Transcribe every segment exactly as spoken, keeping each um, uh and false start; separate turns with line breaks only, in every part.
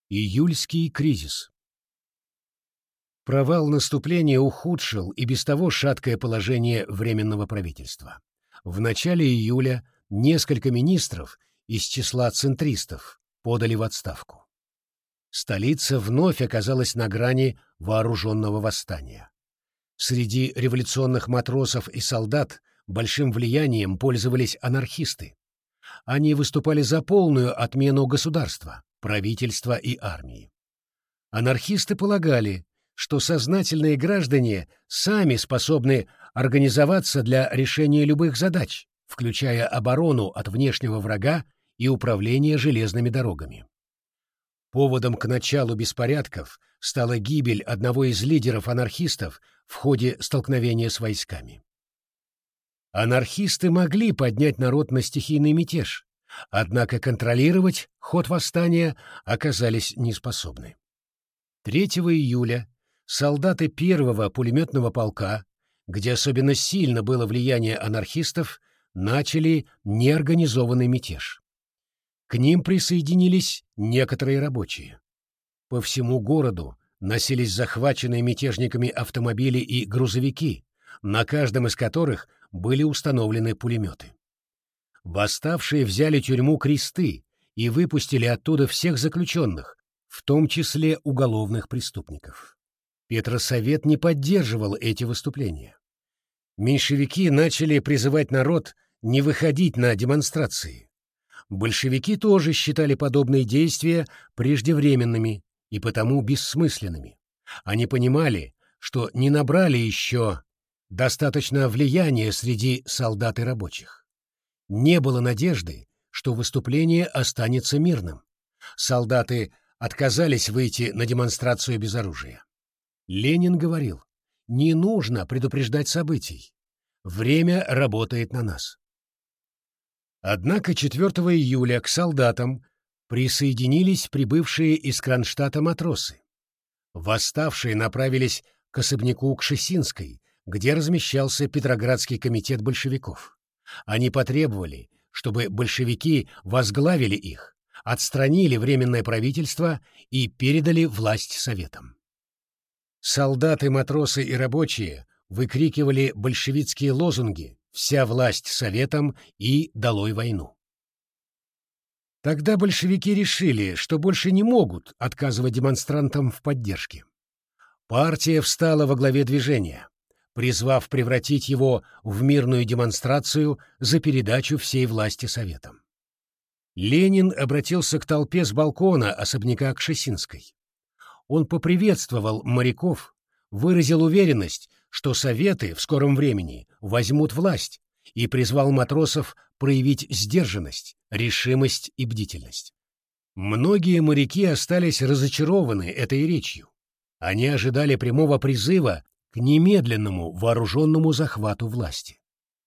Июльский кризис. Провал наступления ухудшил и без того шаткое положение Временного правительства. В начале июля несколько министров из числа центристов подали в отставку. Столица вновь оказалась на грани вооруженного восстания. Среди революционных матросов и солдат большим влиянием пользовались анархисты. Они выступали за полную отмену государства, правительства и армии. Анархисты полагали, что сознательные граждане сами способны организоваться для решения любых задач, включая оборону от внешнего врага и управление железными дорогами. Поводом к началу беспорядков стала гибель одного из лидеров анархистов в ходе столкновения с войсками. Анархисты могли поднять народ на стихийный мятеж, однако контролировать ход восстания оказались неспособны. третьего июля солдаты первого пулеметного полка, где особенно сильно было влияние анархистов, начали неорганизованный мятеж. К ним присоединились некоторые рабочие. По всему городу носились захваченные мятежниками автомобили и грузовики, на каждом из которых были установлены пулеметы. Восставшие взяли тюрьму Кресты и выпустили оттуда всех заключенных, в том числе уголовных преступников. Петросовет не поддерживал эти выступления. Меньшевики начали призывать народ не выходить на демонстрации. Большевики тоже считали подобные действия преждевременными и потому бессмысленными. Они понимали, что не набрали еще достаточно влияния среди солдат и рабочих. Не было надежды, что выступление останется мирным. Солдаты отказались выйти на демонстрацию без оружия. Ленин говорил: «Не нужно предупреждать событий. Время работает на нас». Однако четвёртого июля к солдатам присоединились прибывшие из Кронштадта матросы. Восставшие направились к особняку Кшесинской, где размещался Петроградский комитет большевиков. Они потребовали, чтобы большевики возглавили их, отстранили Временное правительство и передали власть советам. Солдаты, матросы и рабочие выкрикивали большевистские лозунги «Вся власть советам» и «Долой войну». Тогда большевики решили, что больше не могут отказывать демонстрантам в поддержке. Партия встала во главе движения, призвав превратить его в мирную демонстрацию за передачу всей власти советам. Ленин обратился к толпе с балкона особняка Кшесинской. Он поприветствовал моряков, выразил уверенность, что советы в скором времени возьмут власть, и призвал матросов проявить сдержанность, решимость и бдительность. Многие моряки остались разочарованы этой речью. Они ожидали прямого призыва к немедленному вооруженному захвату власти.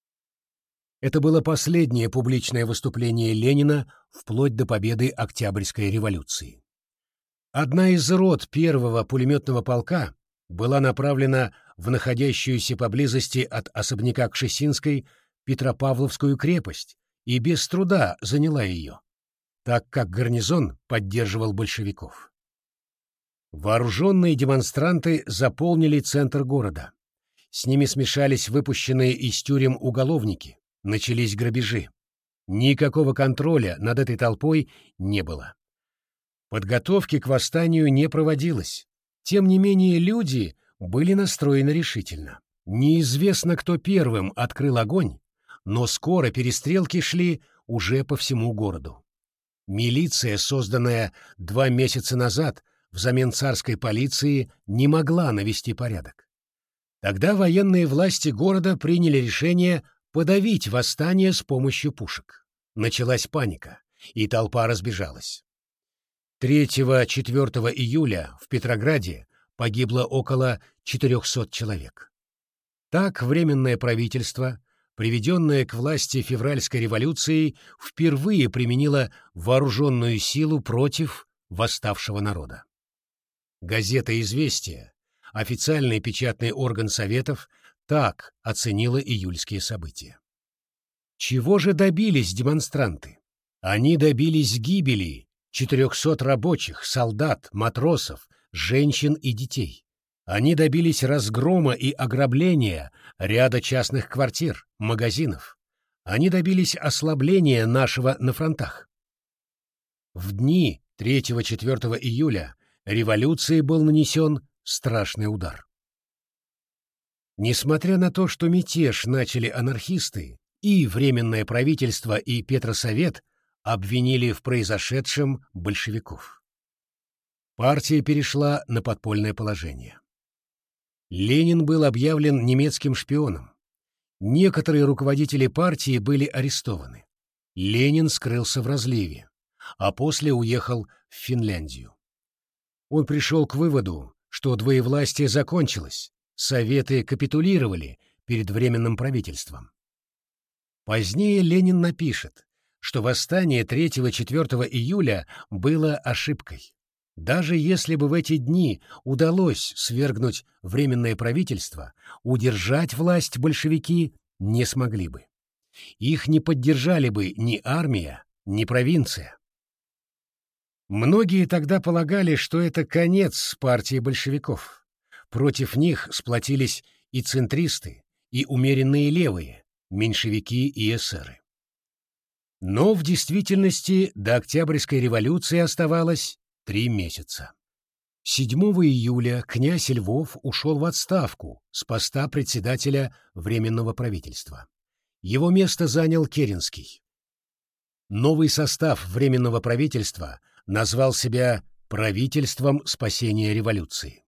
Это было последнее публичное выступление Ленина вплоть до победы Октябрьской революции. Одна из рот первого пулеметного полка была направлена в находящуюся поблизости от особняка Кшесинской Петропавловскую крепость и без труда заняла ее, так как гарнизон поддерживал большевиков. Вооруженные демонстранты заполнили центр города. С ними смешались выпущенные из тюрем уголовники, начались грабежи. Никакого контроля над этой толпой не было. Подготовки к восстанию не проводилось. Тем не менее, люди были настроены решительно. Неизвестно, кто первым открыл огонь, но скоро перестрелки шли уже по всему городу. Милиция, созданная два месяца назад взамен царской полиции, не могла навести порядок. Тогда военные власти города приняли решение подавить восстание с помощью пушек. Началась паника, и толпа разбежалась. третьего-четвёртого июля в Петрограде погибло около четырехсот человек. Так Временное правительство, приведенное к власти февральской революцией, впервые применило вооруженную силу против восставшего народа. Газета «Известия», официальный печатный орган Советов, так оценила июльские события. Чего же добились демонстранты? Они добились гибели четырехсот рабочих, солдат, матросов, женщин и детей. Они добились разгрома и ограбления ряда частных квартир, магазинов. Они добились ослабления нашего на фронтах. В дни третьего-четвёртого июля революции был нанесен страшный удар. Несмотря на то, что мятеж начали анархисты, и Временное правительство, и Петросовет обвинили в произошедшем большевиков. Партия перешла на подпольное положение. Ленин был объявлен немецким шпионом. Некоторые руководители партии были арестованы. Ленин скрылся в разливе, а после уехал в Финляндию. Он пришел к выводу, что двоевластие закончилось, советы капитулировали перед Временным правительством. Позднее Ленин напишет, что восстание третьего-четвёртого июля было ошибкой. Даже если бы в эти дни удалось свергнуть Временное правительство, удержать власть большевики не смогли бы. Их не поддержали бы ни армия, ни провинция. Многие тогда полагали, что это конец партии большевиков. Против них сплотились и центристы, и умеренные левые, меньшевики и эсеры. Но в действительности до Октябрьской революции оставалось три месяца. седьмого июля князь Львов ушел в отставку с поста председателя Временного правительства. Его место занял Керенский. Новый состав Временного правительства назвал себя «Правительством спасения революции».